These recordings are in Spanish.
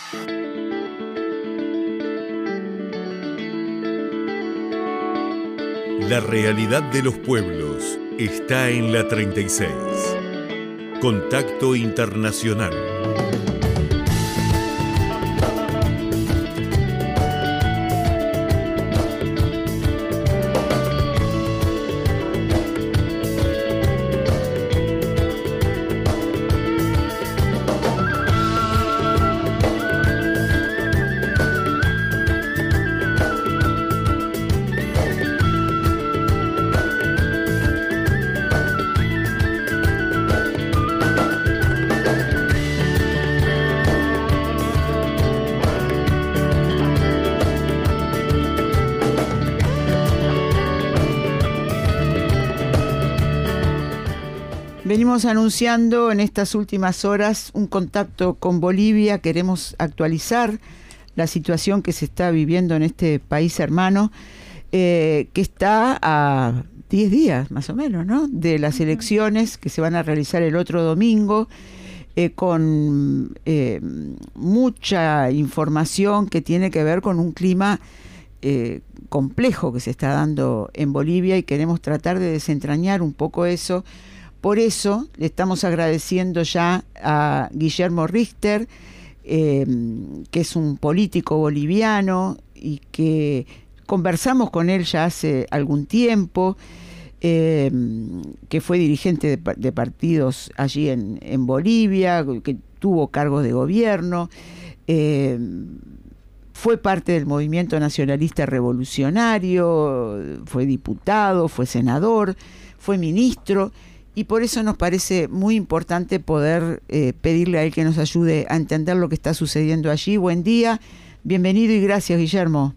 La realidad de los pueblos está en la 36. Contacto Internacional. Venimos anunciando en estas últimas horas un contacto con Bolivia. Queremos actualizar la situación que se está viviendo en este país hermano, que está a 10 días más o menos, ¿no?, de las elecciones que se van a realizar el otro domingo, con mucha información que tiene que ver con un clima complejo que se está dando en Bolivia, y queremos tratar de desentrañar un poco eso. Por eso le estamos agradeciendo ya a Guillermo Richter, que es un político boliviano y que conversamos con él ya hace algún tiempo, que fue dirigente de partidos allí en Bolivia, que tuvo cargos de gobierno, fue parte del movimiento nacionalista revolucionario, fue diputado, fue senador, fue ministro. Y por eso nos parece muy importante poder pedirle a él que nos ayude a entender lo que está sucediendo allí. Buen día, bienvenido y gracias, Guillermo.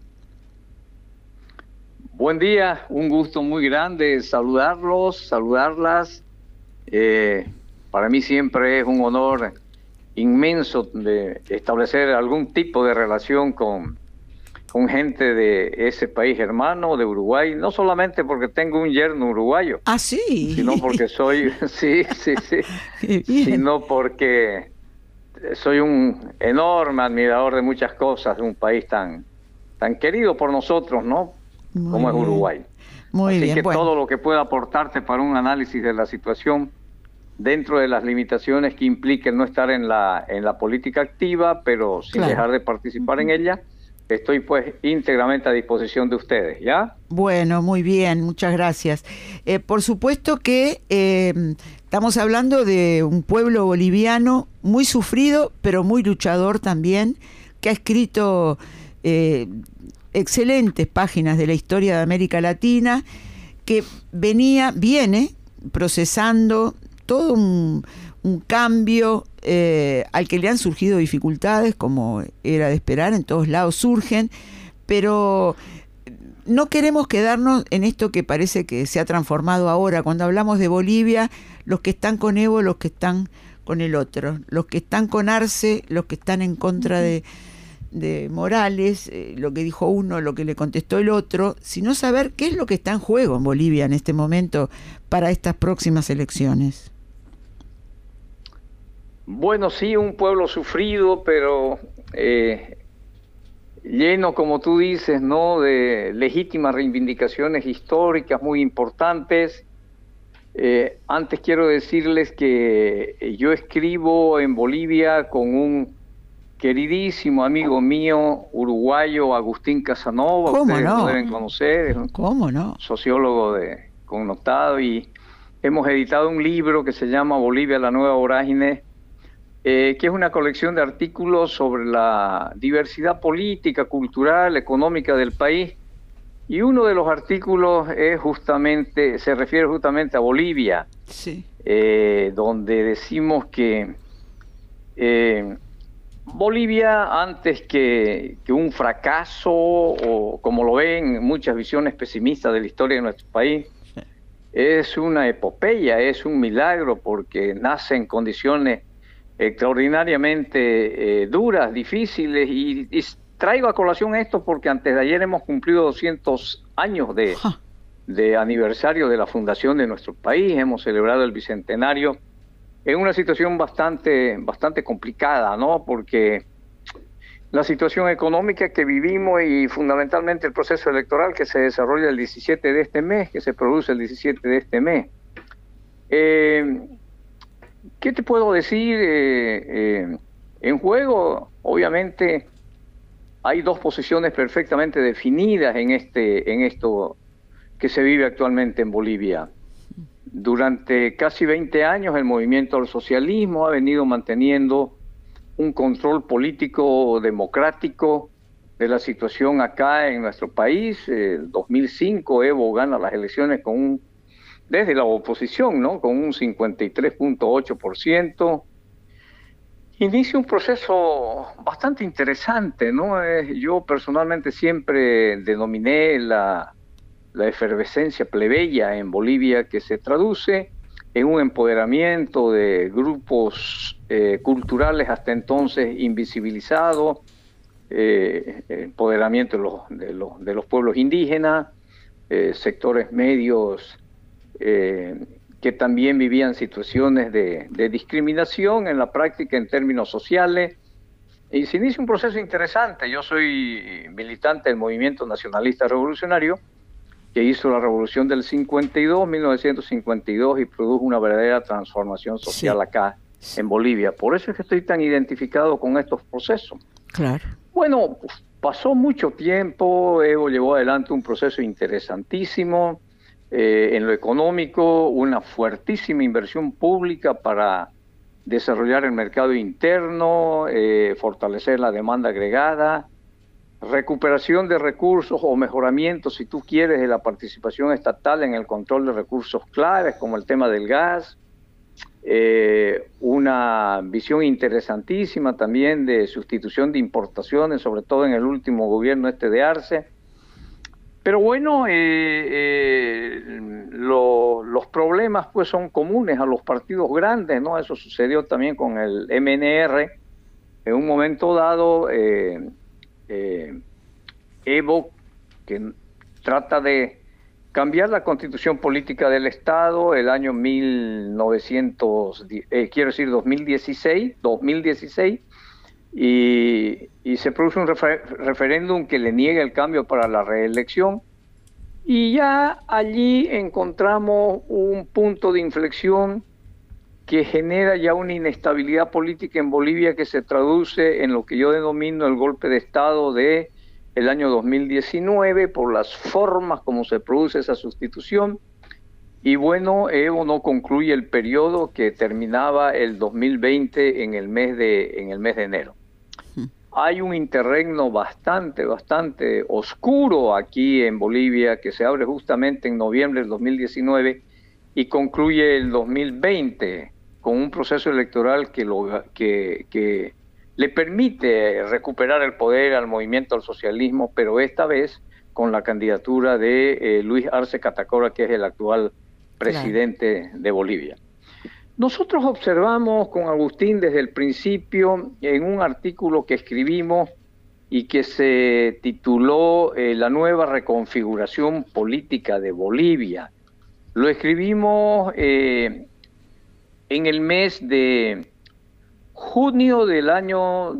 Buen día, un gusto muy grande saludarlos, saludarlas. Para mí siempre es un honor inmenso de establecer algún tipo de relación con gente de ese país hermano, de Uruguay, no solamente porque tengo un yerno uruguayo, sino porque soy, sino porque soy un enorme admirador de muchas cosas de un país tan querido por nosotros, ¿no?, como es Uruguay. Muy Así bien, que bueno, todo lo que pueda aportarte para un análisis de la situación dentro de las limitaciones que impliquen no estar en la política activa, pero sin dejar de participar en ella. Estoy pues íntegramente a disposición de ustedes, ¿ya? Bueno, muy bien, muchas gracias. Por supuesto que estamos hablando de un pueblo boliviano muy sufrido, pero muy luchador también, que ha escrito excelentes páginas de la historia de América Latina, que viene procesando todo un cambio al que le han surgido dificultades, como era de esperar, en todos lados surgen, pero no queremos quedarnos en esto que parece que se ha transformado ahora. Cuando hablamos de Bolivia, los que están con Evo, los que están con el otro, los que están con Arce, los que están en contra de Morales, lo que dijo uno, lo que le contestó el otro, sino saber qué es lo que está en juego en Bolivia en este momento para estas próximas elecciones. Bueno, sí, un pueblo sufrido, pero lleno, como tú dices, ¿no?, de legítimas reivindicaciones históricas muy importantes. Antes quiero decirles que yo escribo en Bolivia con un queridísimo amigo mío uruguayo, Agustín Casanova. Ustedes lo deben conocer, es un sociólogo connotado, y hemos editado un libro que se llama Bolivia, la nueva vorágine, que es una colección de artículos sobre la diversidad política, cultural, económica del país, y uno de los artículos se refiere justamente a Bolivia, donde decimos que Bolivia, antes que un fracaso, o como lo ven muchas visiones pesimistas de la historia de nuestro país, es una epopeya, es un milagro, porque nace en condiciones extraordinariamente duras, difíciles, y traigo a colación esto porque antes de ayer hemos cumplido 200 años de aniversario de la fundación de nuestro país. Hemos celebrado el bicentenario en una situación bastante complicada, ¿no?, porque la situación económica que vivimos y fundamentalmente el proceso electoral que se desarrolla el 17 de este mes, que se produce el 17 de este mes. ¿Qué te puedo decir? En juego, obviamente, hay dos posiciones perfectamente definidas en esto que se vive actualmente en Bolivia. Durante casi 20 años el movimiento al socialismo ha venido manteniendo un control político democrático de la situación acá en nuestro país. En 2005 Evo gana las elecciones desde la oposición, ¿no? Con un 53.8%. Inicia un proceso bastante interesante, ¿no? Yo personalmente siempre denominé la efervescencia plebeya en Bolivia, que se traduce en un empoderamiento de grupos culturales hasta entonces invisibilizados, empoderamiento de los pueblos indígenas, sectores medios que también vivían situaciones de discriminación en la práctica en términos sociales. Y se inicia un proceso interesante. Yo soy militante del movimiento nacionalista revolucionario, que hizo la revolución del 1952, y produjo una verdadera transformación social acá en Bolivia. Por eso es que estoy tan identificado con estos procesos. Claro. Bueno, pues, pasó mucho tiempo, Evo llevó adelante un proceso interesantísimo, en lo económico, una fuertísima inversión pública para desarrollar el mercado interno, fortalecer la demanda agregada, recuperación de recursos o mejoramiento, si tú quieres, de la participación estatal en el control de recursos claves, como el tema del gas, una visión interesantísima también de sustitución de importaciones, sobre todo en el último gobierno de Arce. Pero bueno, los problemas pues son comunes a los partidos grandes, ¿no? Eso sucedió también con el MNR. En un momento dado, Evo, que trata de cambiar la constitución política del Estado el año 2016, y se produce un referéndum que le niega el cambio para la reelección, y ya allí encontramos un punto de inflexión que genera ya una inestabilidad política en Bolivia, que se traduce en lo que yo denomino el golpe de Estado de el año 2019, por las formas como se produce esa sustitución. Y bueno, Evo no concluye el periodo que terminaba el 2020 en el mes de enero. Hay un interregno bastante oscuro aquí en Bolivia, que se abre justamente en noviembre del 2019 y concluye el 2020 con un proceso electoral que le permite recuperar el poder al movimiento al socialismo, pero esta vez con la candidatura de Luis Arce Catacora, que es el actual presidente de Bolivia. Nosotros observamos con Agustín desde el principio, en un artículo que escribimos y que se tituló La nueva reconfiguración política de Bolivia. Lo escribimos en el mes de junio del año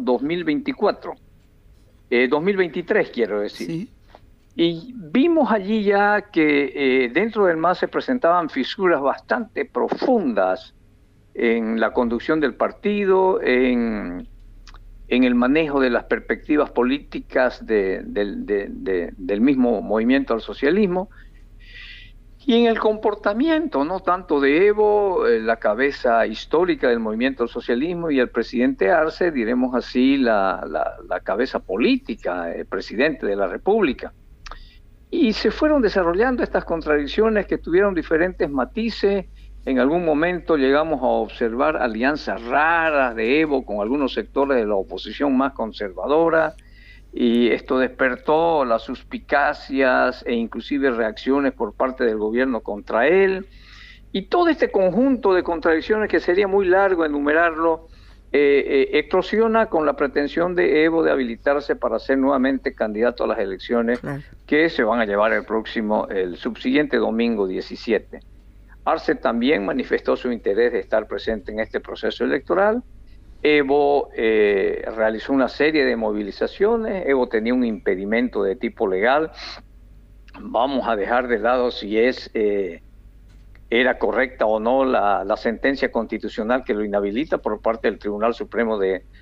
2023 quiero decir. Sí. Y vimos allí ya que dentro del MAS se presentaban fisuras bastante profundas en la conducción del partido, en el manejo de las perspectivas políticas del mismo movimiento al socialismo, y en el comportamiento, no tanto de Evo, la cabeza histórica del movimiento al socialismo, y el presidente Arce, diremos así, la cabeza política, el presidente de la República. Y se fueron desarrollando estas contradicciones que tuvieron diferentes matices. En algún momento llegamos a observar alianzas raras de Evo con algunos sectores de la oposición más conservadora, y esto despertó las suspicacias e inclusive reacciones por parte del gobierno contra él. Y todo este conjunto de contradicciones, que sería muy largo enumerarlo, eclosiona con la pretensión de Evo de habilitarse para ser nuevamente candidato a las elecciones que se van a llevar el subsiguiente domingo 17. Arce también manifestó su interés de estar presente en este proceso electoral, Evo realizó una serie de movilizaciones. Evo tenía un impedimento de tipo legal. Vamos a dejar de lado si era correcta o no la sentencia constitucional que lo inhabilita por parte del Tribunal Supremo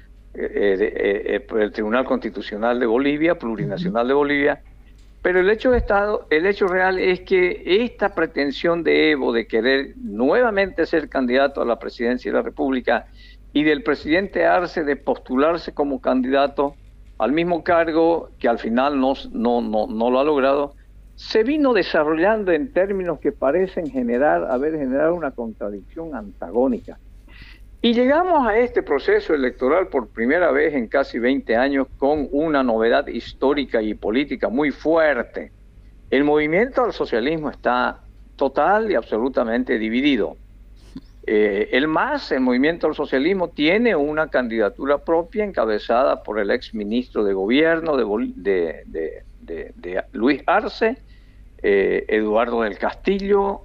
el Tribunal Constitucional de Bolivia, Plurinacional de Bolivia. Pero el hecho real es que esta pretensión de Evo de querer nuevamente ser candidato a la presidencia de la República y del presidente Arce de postularse como candidato al mismo cargo, que al final no lo ha logrado, se vino desarrollando en términos que parecen haber generado una contradicción antagónica. Y llegamos a este proceso electoral por primera vez en casi 20 años con una novedad histórica y política muy fuerte. El movimiento al socialismo está total y absolutamente dividido. El movimiento al socialismo, tiene una candidatura propia encabezada por el ex ministro de Gobierno de Luis Arce, Eduardo del Castillo.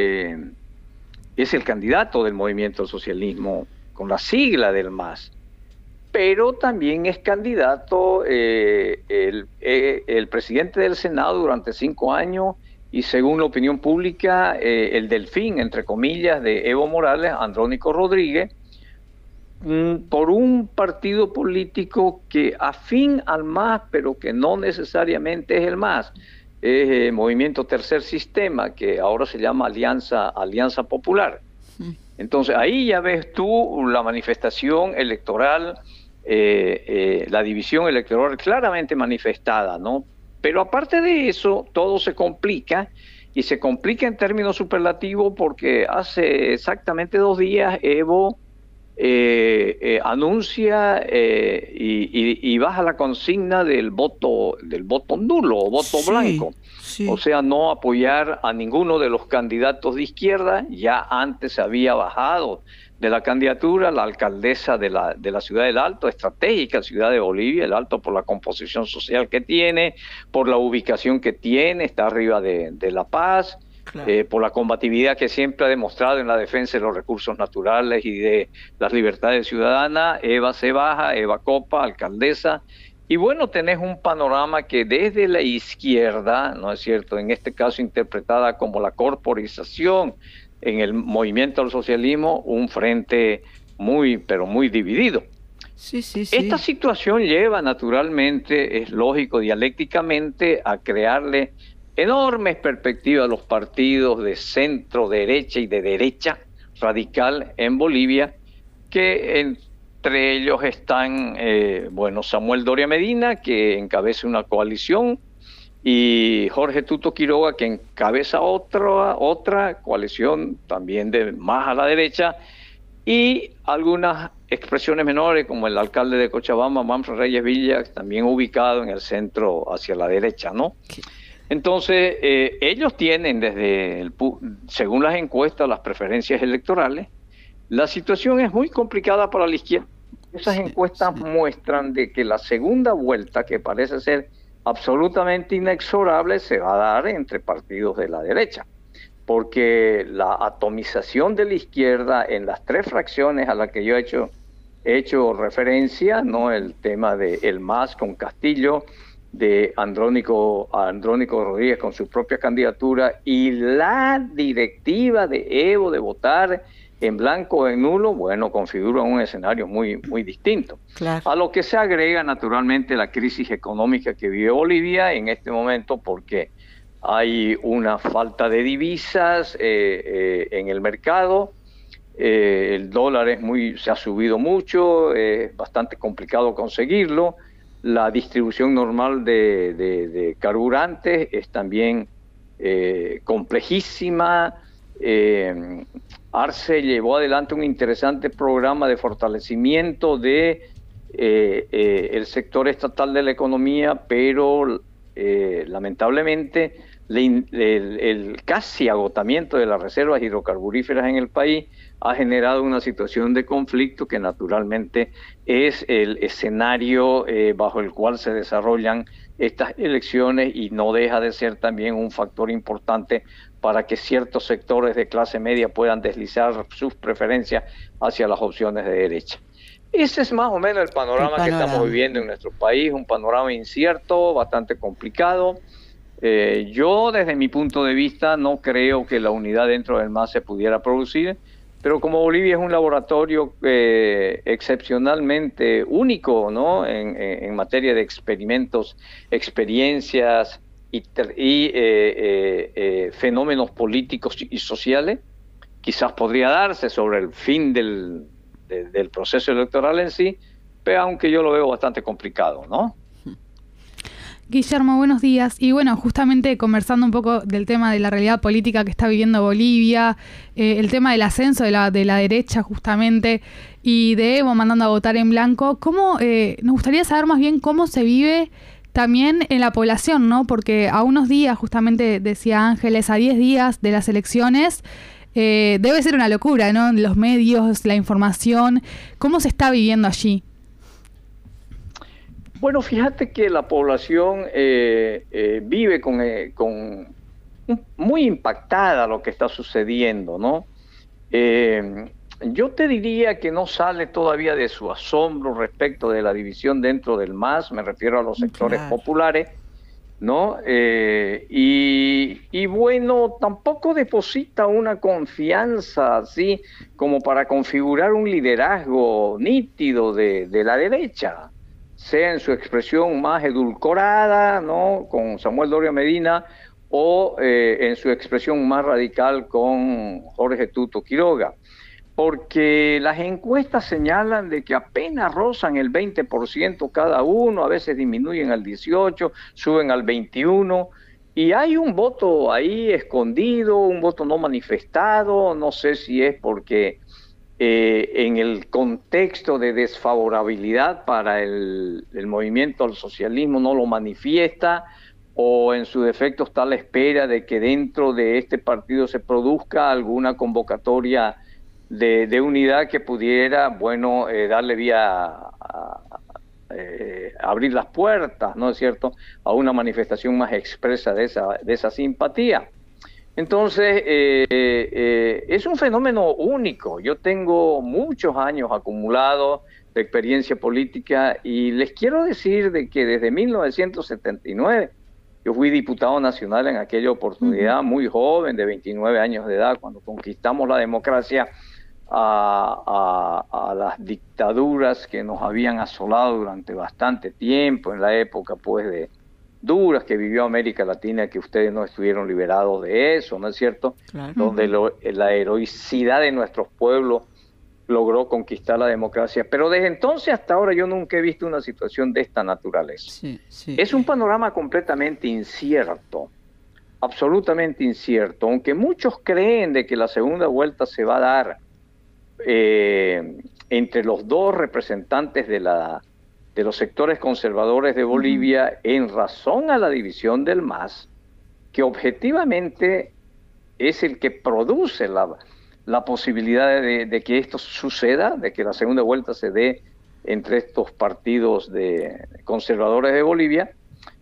Es el candidato del movimiento al socialismo con la sigla del MAS, pero también es candidato el presidente del Senado durante 5 años y, según la opinión pública, el delfín, entre comillas, de Evo Morales, Andrónico Rodríguez, por un partido político que afín al MAS, pero que no necesariamente es el MAS. Es el Movimiento Tercer Sistema, que ahora se llama Alianza Popular. Entonces ahí ya ves tú la manifestación electoral, la división electoral claramente manifestada, ¿no? Pero aparte de eso, todo se complica, y se complica en términos superlativos porque hace exactamente 2 días Evo anuncia y baja la consigna del voto nulo o voto blanco. Sí. O sea, no apoyar a ninguno de los candidatos de izquierda. Ya antes se había bajado de la candidatura la alcaldesa de la ciudad del Alto, estratégica ciudad de Bolivia, el Alto, por la composición social que tiene, por la ubicación que tiene, está arriba de La Paz. Claro. Por la combatividad que siempre ha demostrado en la defensa de los recursos naturales y de las libertades ciudadanas. Eva se baja, Eva Copa, alcaldesa, y bueno, tenés un panorama que desde la izquierda, ¿no es cierto?, en este caso interpretada como la corporización en el movimiento al socialismo, un frente pero muy dividido. Sí. Esta situación lleva naturalmente, es lógico, dialécticamente, a crearle enormes perspectivas a los partidos de centro derecha y de derecha radical en Bolivia, que entre ellos están Samuel Doria Medina, que encabeza una coalición, y Jorge Tuto Quiroga, que encabeza otra coalición también de más a la derecha, y algunas expresiones menores como el alcalde de Cochabamba, Manfred Reyes Villa, también ubicado en el centro hacia la derecha, ¿no? Entonces, ellos tienen según las encuestas, las preferencias electorales. La situación es muy complicada para la izquierda. Esas encuestas muestran de que la segunda vuelta, que parece ser absolutamente inexorable, se va a dar entre partidos de la derecha, porque la atomización de la izquierda en las 3 fracciones a las que yo he hecho referencia, ¿no? El tema del MAS con Castillo, de Andrónico Rodríguez con su propia candidatura, y la directiva de Evo de votar en blanco o en nulo, bueno, configura un escenario muy, muy distinto. Claro. A lo que se agrega naturalmente la crisis económica que vive Bolivia en este momento, porque hay una falta de divisas en el mercado. El dólar se ha subido mucho, es bastante complicado conseguirlo. La distribución normal de carburantes es también complejísima. Arce llevó adelante un interesante programa de fortalecimiento de el sector estatal de la economía, pero lamentablemente el casi agotamiento de las reservas hidrocarburíferas en el país ha generado una situación de conflicto que naturalmente es el escenario bajo el cual se desarrollan estas elecciones, y no deja de ser también un factor importante para que ciertos sectores de clase media puedan deslizar sus preferencias hacia las opciones de derecha. Ese es más o menos el panorama que estamos viviendo en nuestro país, un panorama incierto, bastante complicado. Yo, desde mi punto de vista, no creo que la unidad dentro del MAS se pudiera producir, pero como Bolivia es un laboratorio excepcionalmente único, ¿no?, en materia de experimentos, experiencias y fenómenos políticos y sociales, quizás podría darse sobre el fin del proceso electoral en sí, pero aunque yo lo veo bastante complicado, ¿no? Guillermo, buenos días. Y bueno, justamente conversando un poco del tema de la realidad política que está viviendo Bolivia, el tema del ascenso de la derecha justamente, y de Evo mandando a votar en blanco, nos gustaría saber más bien cómo se vive también en la población, ¿no? Porque a unos días, justamente decía Ángeles, a 10 días de las elecciones, debe ser una locura, ¿no? Los medios, la información, ¿cómo se está viviendo allí? Bueno, fíjate que la población vive con muy impactada lo que está sucediendo, ¿no? Yo te diría que no sale todavía de su asombro respecto de la división dentro del MAS, me refiero a los sectores populares, ¿no? Y bueno, tampoco deposita una confianza así como para configurar un liderazgo nítido de la derecha, sea en su expresión más edulcorada, ¿no?, con Samuel Doria Medina, o en su expresión más radical con Jorge Tuto Quiroga. Porque las encuestas señalan de que apenas rozan el 20% cada uno, a veces disminuyen al 18%, suben al 21%, y hay un voto ahí escondido, un voto no manifestado. No sé si es porque en el contexto de desfavorabilidad para el movimiento al socialismo no lo manifiesta, o en su defecto está a la espera de que dentro de este partido se produzca alguna convocatoria de unidad que pudiera, bueno, darle vía abrir las puertas, ¿no es cierto?, a una manifestación más expresa de esa simpatía. Entonces, es un fenómeno único. Yo tengo muchos años acumulados de experiencia política y les quiero decir de que desde 1979, yo fui diputado nacional en aquella oportunidad, muy joven, de 29 años de edad, cuando conquistamos la democracia a las dictaduras que nos habían asolado durante bastante tiempo, en la época pues de duras que vivió América Latina, que ustedes no estuvieron liberados de eso, ¿no es cierto? Claro. Donde la heroicidad de nuestros pueblos logró conquistar la democracia. Pero desde entonces hasta ahora yo nunca he visto una situación de esta naturaleza. Sí. Es un panorama completamente incierto, absolutamente incierto, aunque muchos creen de que la segunda vuelta se va a dar entre los dos representantes de los sectores conservadores de Bolivia, en razón a la división del MAS, que objetivamente es el que produce la posibilidad de que esto suceda, de que la segunda vuelta se dé entre estos partidos conservadores de Bolivia,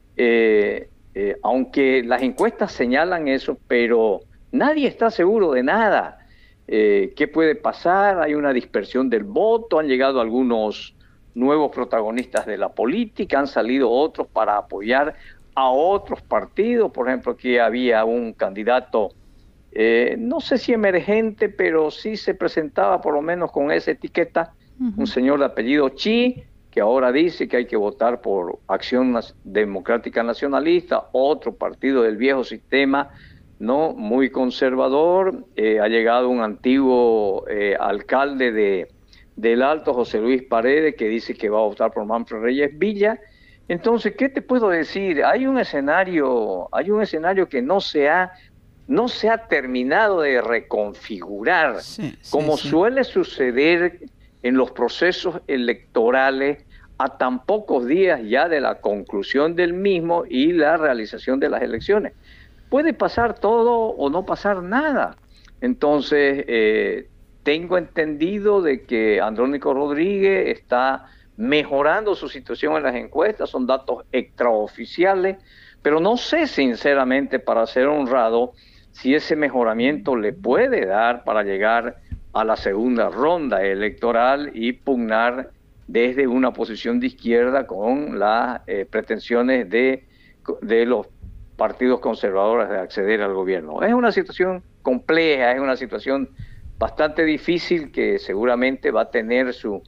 aunque las encuestas señalan eso, pero nadie está seguro de nada. ¿Qué puede pasar? Hay una dispersión del voto, han llegado algunos nuevos protagonistas de la política, han salido otros para apoyar a otros partidos. Por ejemplo, aquí había un candidato, no sé si emergente, pero sí se presentaba por lo menos con esa etiqueta, un señor de apellido Chi, que ahora dice que hay que votar por Acción Democrática Nacionalista, otro partido del viejo sistema, ¿no?, muy conservador. Ha llegado un antiguo alcalde del Alto, José Luis Paredes, que dice que va a votar por Manfred Reyes Villa. Entonces, ¿qué te puedo decir? Hay un escenario que no se ha terminado de reconfigurar, como suele suceder en los procesos electorales a tan pocos días ya de la conclusión del mismo y la realización de las elecciones. Puede pasar todo o no pasar nada. Entonces, tengo entendido de que Andrónico Rodríguez está mejorando su situación en las encuestas, son datos extraoficiales, pero no sé sinceramente, para ser honrado, si ese mejoramiento le puede dar para llegar a la segunda ronda electoral y pugnar desde una posición de izquierda con las pretensiones de los partidos conservadores de acceder al gobierno. Es una situación compleja, es una situación bastante difícil que seguramente va a tener su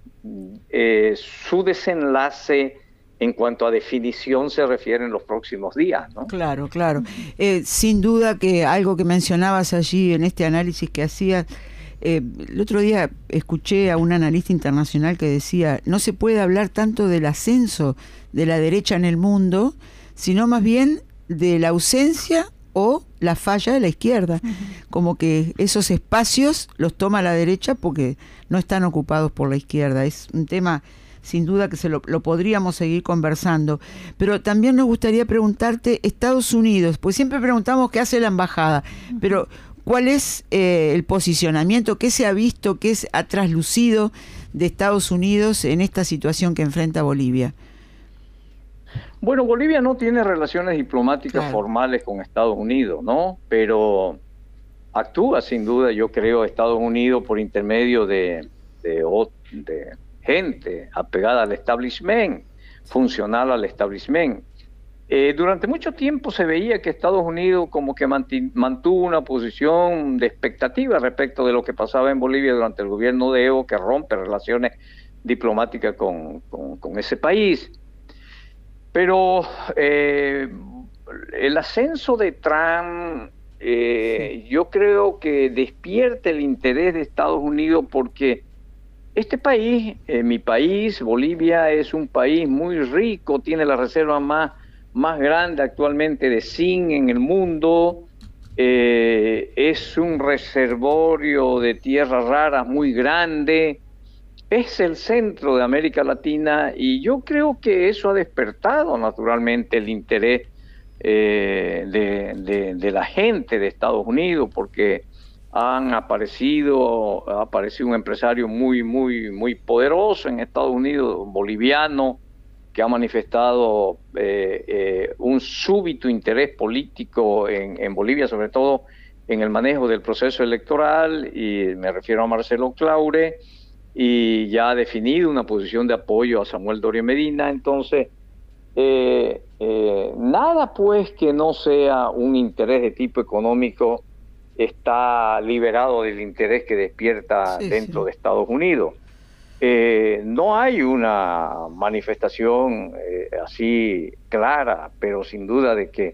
desenlace en cuanto a definición se refiere en los próximos días, ¿no? Claro, claro. Sin duda que algo que mencionabas allí en este análisis que hacías, el otro día escuché a un analista internacional que decía, no se puede hablar tanto del ascenso de la derecha en el mundo, sino más bien de la ausencia o la falla de la izquierda, como que esos espacios los toma la derecha porque no están ocupados por la izquierda. Es un tema sin duda que lo podríamos seguir conversando, pero también nos gustaría preguntarte, Estados Unidos, pues siempre preguntamos qué hace la embajada, pero ¿cuál es el posicionamiento, qué se ha visto, qué ha traslucido de Estados Unidos en esta situación que enfrenta Bolivia? Bueno, Bolivia no tiene relaciones diplomáticas formales con Estados Unidos, ¿no? Pero actúa sin duda, yo creo, Estados Unidos por intermedio de gente apegada al establishment, funcional al establishment. Durante mucho tiempo se veía que Estados Unidos como que mantuvo una posición de expectativa respecto de lo que pasaba en Bolivia durante el gobierno de Evo, que rompe relaciones diplomáticas con ese país. Pero el ascenso de Trump, yo creo que despierta el interés de Estados Unidos porque este país, mi país, Bolivia, es un país muy rico, tiene la reserva más grande actualmente de zinc en el mundo, es un reservorio de tierras raras muy grande, es el centro de América Latina y yo creo que eso ha despertado naturalmente el interés de la gente de Estados Unidos, porque ha aparecido un empresario muy poderoso en Estados Unidos, boliviano, que ha manifestado un súbito interés político en Bolivia, sobre todo en el manejo del proceso electoral, y me refiero a Marcelo Claure, y ya ha definido una posición de apoyo a Samuel Doria Medina. Entonces, nada pues que no sea un interés de tipo económico está liberado del interés que despierta dentro de Estados Unidos. No hay una manifestación así clara, pero sin duda de que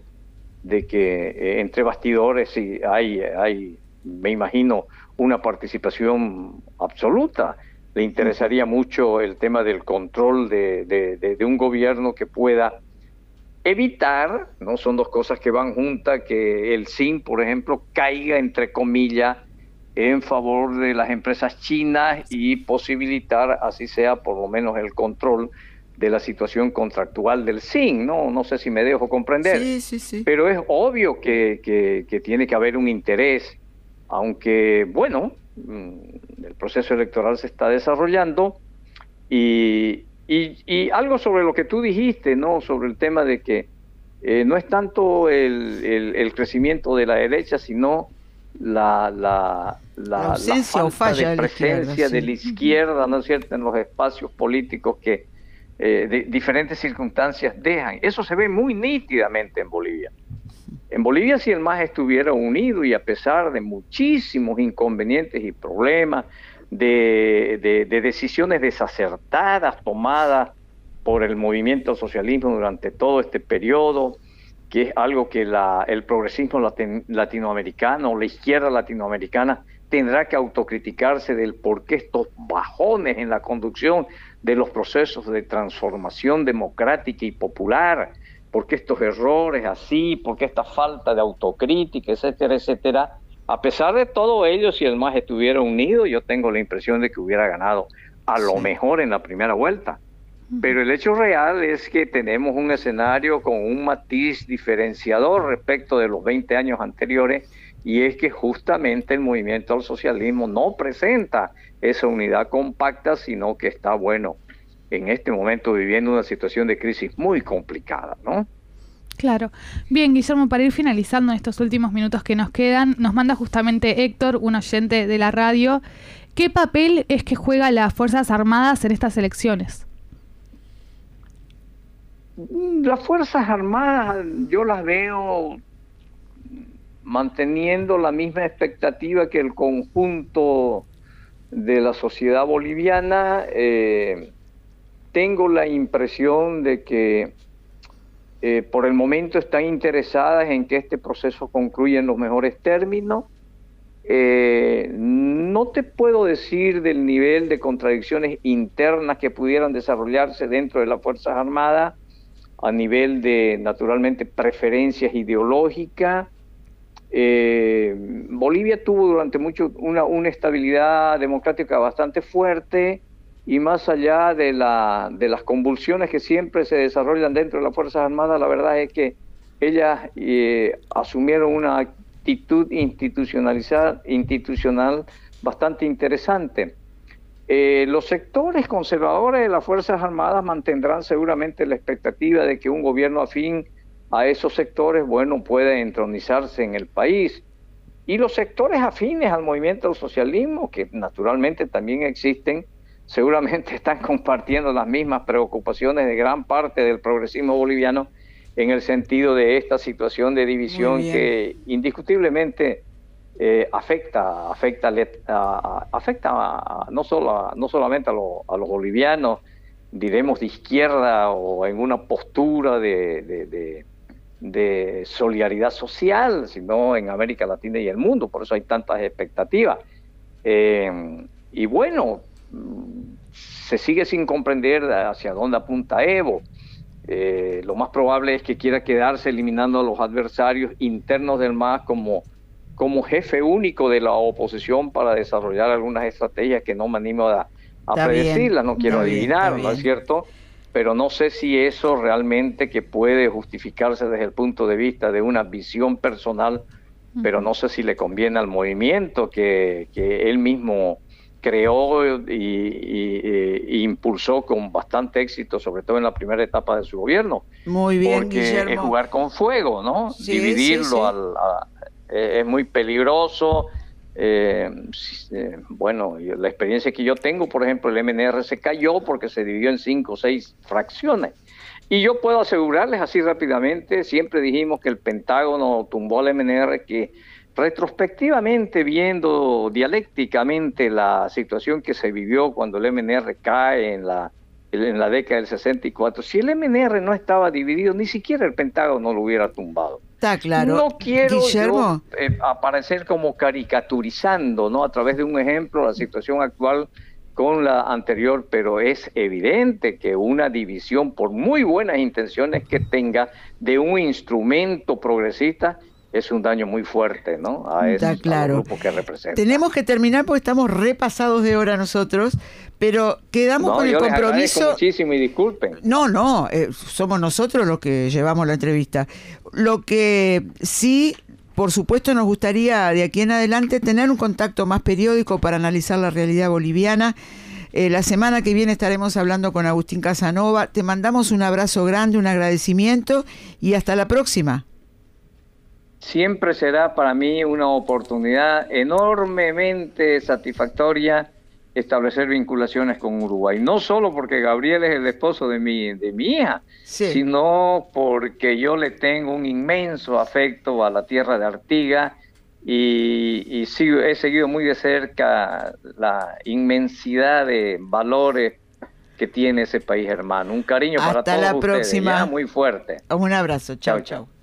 entre bastidores sí hay, me imagino, una participación absoluta. Le interesaría mucho el tema del control de un gobierno que pueda evitar, ¿no? Son dos cosas que van juntas, que el zinc, por ejemplo, caiga, entre comillas, en favor de las empresas chinas y posibilitar, así sea, por lo menos el control de la situación contractual del zinc, ¿no? No sé si me dejo comprender. Sí. Pero es obvio que tiene que haber un interés, aunque, bueno, el proceso electoral se está desarrollando y algo sobre lo que tú dijiste, ¿no? Sobre el tema de que no es tanto el crecimiento de la derecha, sino la ausencia o falla de presencia de la izquierda, ¿no es cierto?, en los espacios políticos que de diferentes circunstancias dejan. Eso se ve muy nítidamente en Bolivia. En Bolivia, si el MAS estuviera unido y a pesar de muchísimos inconvenientes y problemas, de decisiones desacertadas tomadas por el movimiento socialismo durante todo este periodo, que es algo que el progresismo latinoamericano, la izquierda latinoamericana, tendrá que autocriticarse del por qué estos bajones en la conducción de los procesos de transformación democrática y popular, por qué estos errores así, por qué esta falta de autocrítica, etcétera, etcétera. A pesar de todo ello, si el MAS estuviera unido, yo tengo la impresión de que hubiera ganado a lo mejor en la primera vuelta. Pero el hecho real es que tenemos un escenario con un matiz diferenciador respecto de los 20 años anteriores, y es que justamente el movimiento al socialismo no presenta esa unidad compacta, sino que está, bueno, en este momento viviendo una situación de crisis muy complicada, ¿no? Claro. Bien, Guillermo, para ir finalizando estos últimos minutos que nos quedan, nos manda justamente Héctor, un oyente de la radio, ¿Qué papel es que juegan las Fuerzas Armadas en estas elecciones? Las Fuerzas Armadas yo las veo manteniendo la misma expectativa que el conjunto de la sociedad boliviana. Tengo la impresión de que por el momento están interesadas en que este proceso concluya en los mejores términos. No te puedo decir del nivel de contradicciones internas que pudieran desarrollarse dentro de las Fuerzas Armadas, a nivel de, naturalmente, preferencias ideológicas. Bolivia tuvo durante mucho una estabilidad democrática bastante fuerte, y más allá de las convulsiones que siempre se desarrollan dentro de las Fuerzas Armadas, la verdad es que ellas asumieron una actitud institucional bastante interesante. Los sectores conservadores de las Fuerzas Armadas mantendrán seguramente la expectativa de que un gobierno afín a esos sectores, bueno, pueda entronizarse en el país. Y los sectores afines al movimiento del socialismo, que naturalmente también existen, seguramente están compartiendo las mismas preocupaciones de gran parte del progresismo boliviano, en el sentido de esta situación de división que indiscutiblemente afecta no solamente a los bolivianos, diremos, de izquierda o en una postura de solidaridad social, sino en América Latina y el mundo. Por eso hay tantas expectativas. Y bueno, se sigue sin comprender hacia dónde apunta Evo. Lo más probable es que quiera quedarse eliminando a los adversarios internos del MAS como jefe único de la oposición para desarrollar algunas estrategias que no me animo a predecirlas, no quiero adivinar, ¿no es cierto? Pero no sé si eso realmente que puede justificarse desde el punto de vista de una visión personal, pero no sé si le conviene al movimiento que él mismo creó y impulsó con bastante éxito, sobre todo en la primera etapa de su gobierno. Muy bien, porque Guillermo. Es jugar con fuego, ¿no? Sí, dividirlo es muy peligroso. Bueno, la experiencia que yo tengo, por ejemplo, el MNR se cayó porque se dividió en 5 o 6 fracciones. Y yo puedo asegurarles así rápidamente, siempre dijimos que el Pentágono tumbó al MNR, que retrospectivamente, viendo dialécticamente la situación que se vivió cuando el MNR cae en la década del 64, si el MNR no estaba dividido, ni siquiera el Pentágono lo hubiera tumbado. Está claro. No quiero Guillermo, yo, aparecer como caricaturizando, ¿no?, a través de un ejemplo la situación actual con la anterior, pero es evidente que una división, por muy buenas intenciones que tenga, de un instrumento progresista, es un daño muy fuerte, ¿no?, a ese grupo que representa. Tenemos que terminar porque estamos repasados de hora nosotros, pero quedamos con el compromiso. Muchísimo y disculpen. No, somos nosotros los que llevamos la entrevista. Lo que sí, por supuesto, nos gustaría de aquí en adelante tener un contacto más periódico para analizar la realidad boliviana. La semana que viene estaremos hablando con Agustín Casanova. Te mandamos un abrazo grande, un agradecimiento y hasta la próxima. Siempre será para mí una oportunidad enormemente satisfactoria establecer vinculaciones con Uruguay. No solo porque Gabriel es el esposo de mi hija, sino porque yo le tengo un inmenso afecto a la tierra de Artigas y he seguido muy de cerca la inmensidad de valores que tiene ese país hermano. Un cariño para todos ustedes. Hasta la próxima. Muy fuerte. Un abrazo. Chao, chao.